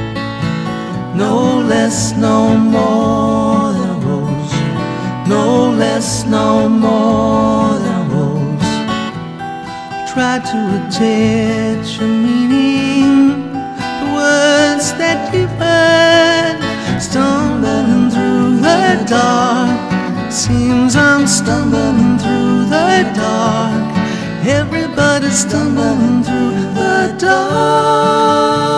No less, no more than a rose. No less, no more than a rose. Try to attach a meaning to words that you've heard. Stumbling through the dark. Seems I'm stumbling through the dark. Everybody's stumbling through the dark.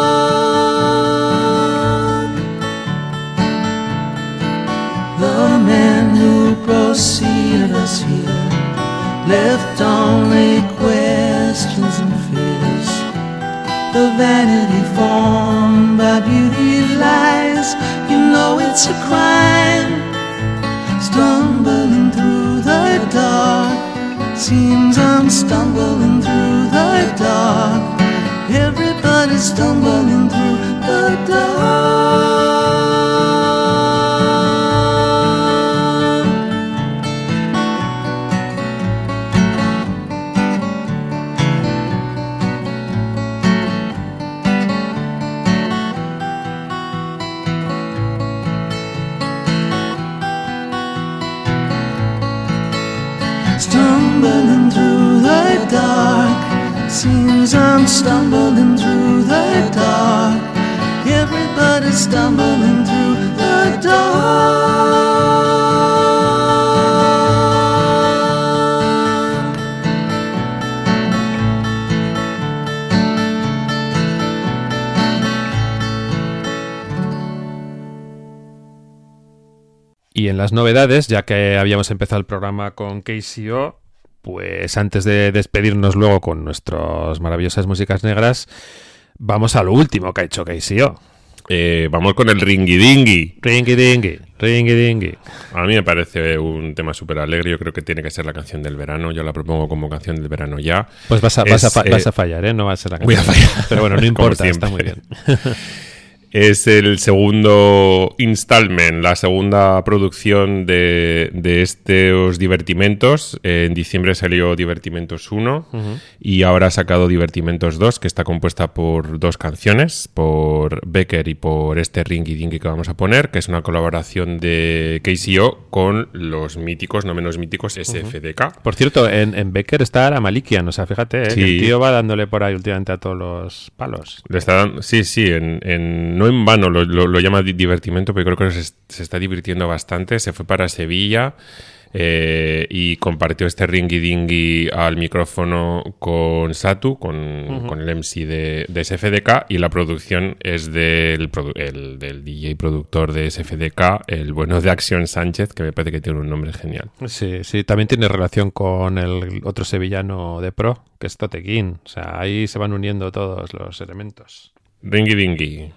The man who preceded us here left only questions and fears. The vanity formed by beauty lies. You know it's a crime. Stumbling through the dark. Seems I'm stumbling through the dark. Everybody's stumbling through the dark. Stumbling through the dark. Seems I'm stumbling through the dark. Everybody's stumbling through the dark. Y en las novedades, ya que habíamos empezado el programa con KCO, pues antes de despedirnos luego con nuestras maravillosas músicas negras, vamos a lo último que ha hecho KCO. Vamos con el Ringy Dingy. Ringy Dingy, Ringy Dingy. A mí me parece un tema súper alegre. Yo creo que tiene que ser la canción del verano. Yo la propongo como canción del verano ya. Pues vas a fallar, ¿eh? No va a ser la canción. Voy a fallar. Pero bueno, no importa, está muy bien. Es el segundo installment, la segunda producción de estos Divertimentos. En diciembre salió Divertimentos 1 y ahora ha sacado Divertimentos 2, que está compuesta por dos canciones, por Becker y por este Ringy Dingy que vamos a poner, que es una colaboración de KCO con los míticos, no menos míticos, SFDK. Por cierto, en Becker está la Malikian, o sea, fíjate, sí. Que el tío va dándole por ahí últimamente a todos los palos. Le está dando, sí, no en vano lo llama divertimento, pero creo que se está divirtiendo bastante. Se fue para Sevilla y compartió este Ringy Dingy al micrófono con Satu, con el MC de SFDK, y la producción es del DJ productor de SFDK, el bueno de Action Sánchez, que me parece que tiene un nombre genial. Sí, sí, también tiene relación con el otro sevillano de pro, que es Totequín. O sea, ahí se van uniendo todos los elementos. Ringy Dingy.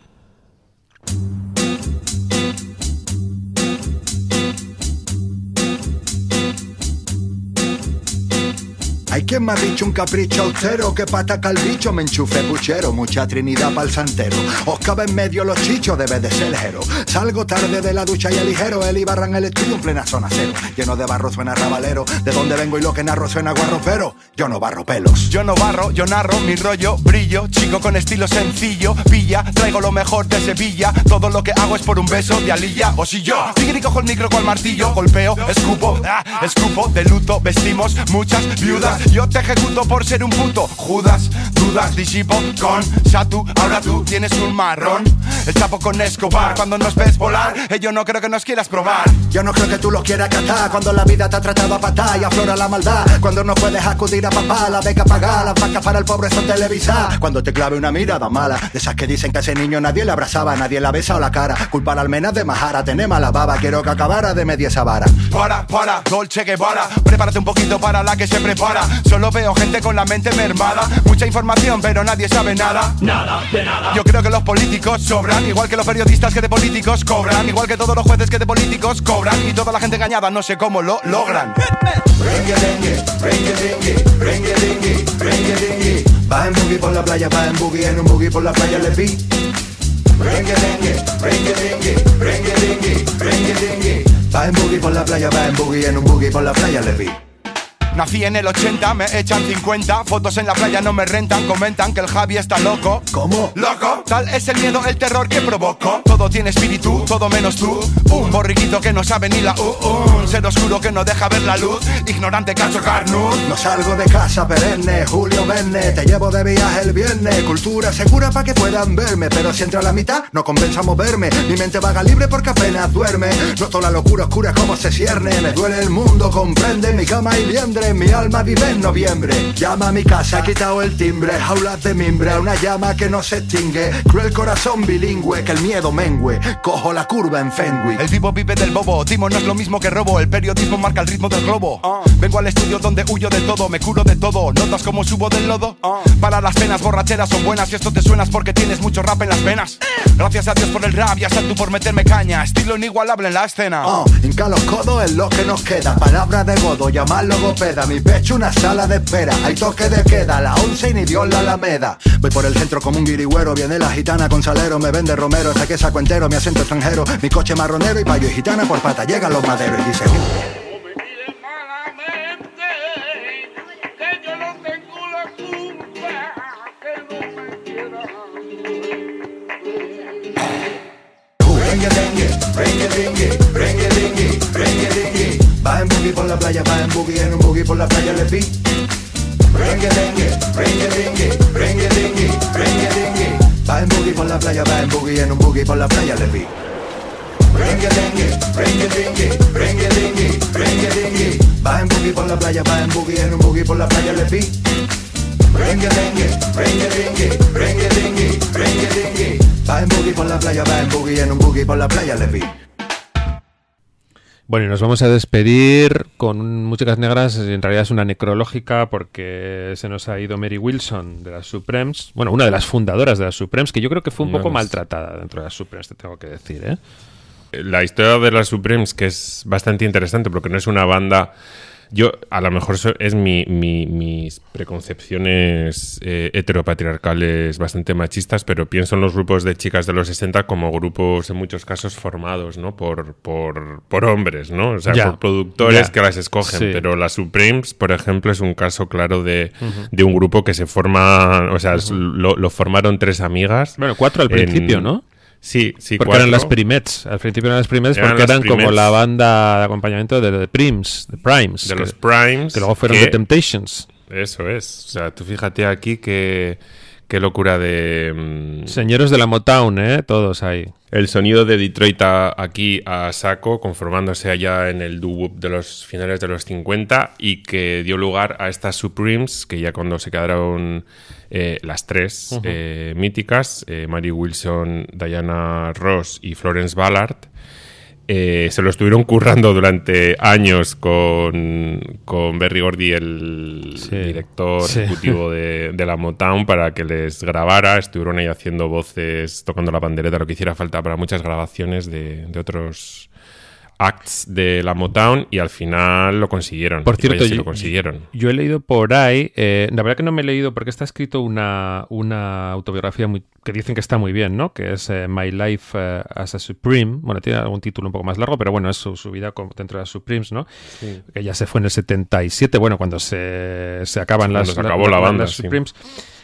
Hay quien me ha dicho un capricho austero, que pataca el bicho, me enchufe puchero, mucha trinidad pa'l santero. Os cabe en medio los chichos, debe de ser ligero. Salgo tarde de la ducha y el ligero, el Ibarra en el estudio en plena zona cero. Lleno de barro suena rabalero, de donde vengo y lo que narro suena guarro, pero yo no barro pelos. Yo no barro, yo narro, mi rollo, brillo, chico con estilo sencillo, pilla, traigo lo mejor de Sevilla, todo lo que hago es por un beso de Alilla, o si yo, tigri cojo el micro con martillo, golpeo, escupo, escupo, de luto vestimos muchas viudas, yo te ejecuto por ser un puto Judas, Dudas disipo con Satu, ahora tú tienes un marrón. El Chapo con Escobar, cuando nos ves volar, yo no creo que nos quieras probar. Yo no creo que tú lo quieras catar, cuando la vida te ha tratado a patar y aflora la maldad. Cuando no puedes acudir a papá, la beca pagar, las vacas para el pobre son televisadas. Cuando te clave una mirada mala, de esas que dicen que a ese niño nadie le abrazaba, nadie la besa o la cara. Culpar al menos de majara, tener mala baba, quiero que acabara de media esa vara. Para, Dolce Guevara, prepárate un poquito para la que se prepara. Solo veo gente con la mente mermada, mucha información pero nadie sabe nada. Nada, de nada. Yo creo que los políticos sobran, igual que los periodistas que de políticos cobran, igual que todos los jueces que de políticos cobran, y toda la gente engañada no sé cómo lo logran. Va en boogie por la playa, va en boogie, en un boogie por la playa le vi. Va en boogie por la playa, va en boogie, en un boogie por la playa le vi. Nací en el 80, me echan 50. Fotos en la playa no me rentan, comentan que el Javi está loco. ¿Cómo? ¿Loco? Tal es el miedo, el terror que provoco. Todo tiene espíritu, todo menos tú. Un borriquito que no sabe ni la un ser oscuro que no deja ver la luz. Ignorante cacho carnut. No salgo de casa perenne, Julio Verne. Te llevo de viaje el viernes. Cultura segura para que puedan verme, pero si entra a la mitad no compensa moverme. Mi mente vaga libre porque apenas duerme. Noto la locura oscura como se cierne. Me duele el mundo, comprende mi cama y liendre. Mi alma vive en noviembre. Llama a mi casa, he quitado el timbre. Jaulas de mimbre, una llama que no se extingue. Cruel corazón bilingüe, que el miedo mengüe. Cojo la curva en Fenwick. El vivo vive del bobo, timo no es lo mismo que robo. El periodismo marca el ritmo del globo. Vengo al estudio donde huyo de todo, me curo de todo. ¿Notas cómo subo del lodo? Para las penas borracheras son buenas y esto te suenas porque tienes mucho rap en las venas. Gracias a Dios por el rap y a tú por meterme caña. Estilo inigualable en la escena. Hinca los codos es lo que nos queda. Palabra de godo, llamar logopeda. Mi pecho una sala de espera. Hay toque de queda, a las 11 y ni Dios la Alameda. Voy por el centro como un guirigüero. Viene la gitana con salero, me vende romero. Hasta que saco entero, mi acento extranjero. Mi coche marronero y payo y gitana por pata. Llegan los maderos y dicen... Va en boogie por la playa, va en boogie, en un boogie por la playa le vi. Va en boogie por la playa, va en boogie, en un boogie por la playa le vi. Va en boogie por la playa, va en boogie, en un boogie por la playa le vi. Va en boogie por la playa, va en boogie, en un boogie por la playa le vi. Bueno, y nos vamos a despedir con Músicas Negras. En realidad es una necrológica porque se nos ha ido Mary Wilson de las Supremes. Bueno, una de las fundadoras de las Supremes, que yo creo que fue un poco maltratada dentro de las Supremes, te tengo que decir, ¿eh? La historia de las Supremes, que es bastante interesante porque no es una banda... Yo, a lo mejor es mis preconcepciones heteropatriarcales bastante machistas, pero pienso en los grupos de chicas de los 60 como grupos en muchos casos formados, ¿no? por hombres, ¿no? O sea, por productores que las escogen. Sí. Pero las Supremes, por ejemplo, es un caso claro de un grupo que se forma... O sea, lo formaron 3 amigas. Bueno, 4 al principio, ¿no? Sí, porque 4. eran las Primets. Al principio eran las Primets porque eran como la banda de acompañamiento de The Primes. De los Primes. Que luego fueron The Temptations. Eso es. O sea, tú fíjate aquí qué locura de... Señores de la Motown, todos ahí. El sonido de Detroit aquí a saco, conformándose allá en el doo-wop de los finales de los 50 y que dio lugar a estas Supremes, que ya cuando se quedaron las 3 míticas, Mary Wilson, Diana Ross y Florence Ballard, se lo estuvieron currando durante años con Berry Gordy, el director ejecutivo de la Motown, para que les grabara. Estuvieron ahí haciendo voces, tocando la pandereta, lo que hiciera falta para muchas grabaciones de otros acts de la Motown, y al final lo consiguieron. Por cierto, lo consiguieron. Yo he leído por ahí, la verdad que no me he leído porque está escrito una autobiografía que dicen que está muy bien, ¿no? Que es My Life as a Supreme. Bueno, tiene algún título un poco más largo, pero bueno, es su vida dentro de las Supremes, ¿no? Sí. Que ya se fue en el 77, bueno, cuando se acaban las Supremes.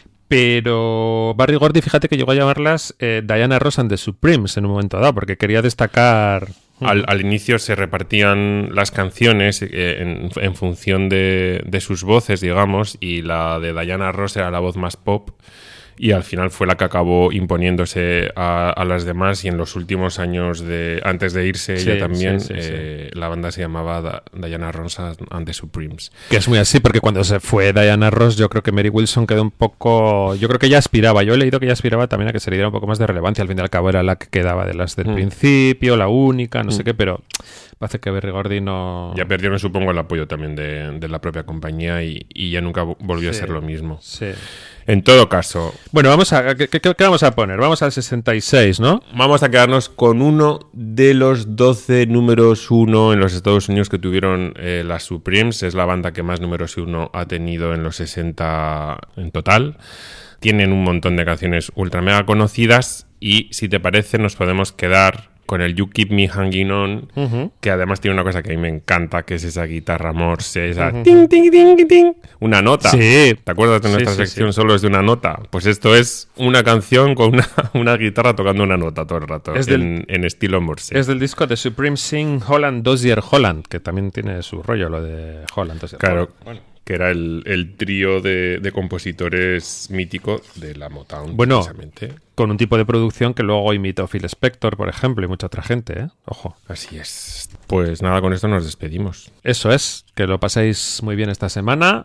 Pero Berry Gordy, fíjate que llegó a llamarlas Diana Ross and the Supremes en un momento dado, porque quería destacar Al inicio se repartían las canciones en función de sus voces, digamos, y la de Diana Ross era la voz más pop, y al final fue la que acabó imponiéndose a las demás, y en los últimos años antes de irse ella también, la banda se llamaba Diana Ross and the Supremes. Que es muy así, porque cuando se fue Diana Ross, yo creo que Mary Wilson quedó un poco... Yo creo que ella aspiraba, yo he leído que ella aspiraba también a que se le diera un poco más de relevancia, al fin y al cabo era la que quedaba de las del principio, la única, no sé qué, pero parece que Berry Gordy no... Ya perdieron, supongo, el apoyo también de la propia compañía, y ya nunca volvió a ser lo mismo. Sí. En todo caso... Bueno, ¿qué vamos a poner? Vamos al 66, ¿no? Vamos a quedarnos con uno de los 12 números 1 en los Estados Unidos que tuvieron las Supremes. Es la banda que más números 1 ha tenido en los 60 en total. Tienen un montón de canciones ultra mega conocidas, y si te parece nos podemos quedar con el You Keep Me Hanging On, que además tiene una cosa que a mí me encanta, que es esa guitarra morse, esa ting, ting, ting, ting, una nota. Sí. ¿Te acuerdas de nuestra sección solo es de una nota? Pues esto es una canción con una guitarra tocando una nota todo el rato, en estilo morse. Es del disco de Supreme Sing Holland Dozier Holland, que también tiene su rollo, lo de Holland Dozier Holland. Bueno. Que era el trío de compositores mítico de la Motown, bueno, precisamente. Con un tipo de producción que luego imitó Phil Spector, por ejemplo, y mucha otra gente, ¿eh? Ojo. Así es. Pues nada, con esto nos despedimos. Eso es, que lo paséis muy bien esta semana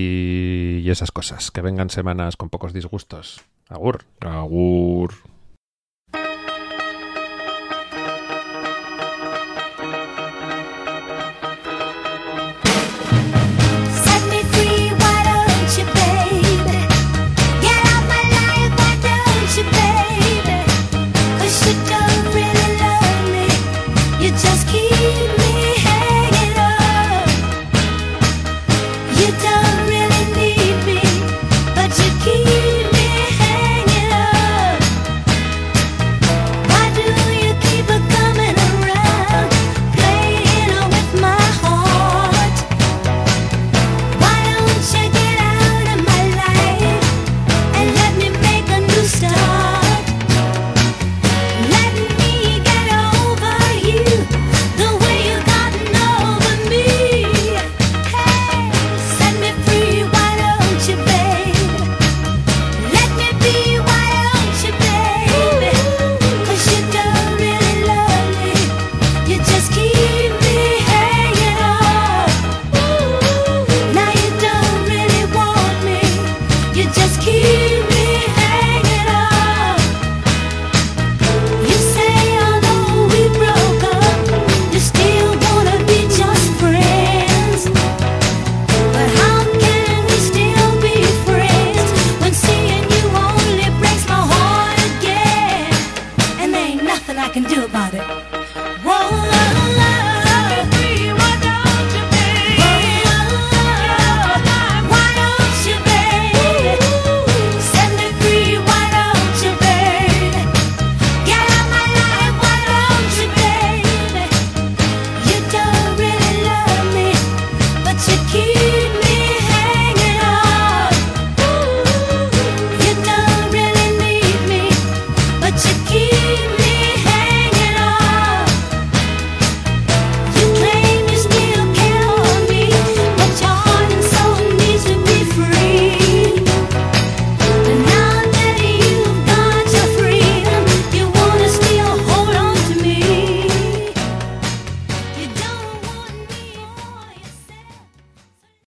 y esas cosas, que vengan semanas con pocos disgustos. Agur. Agur. Keep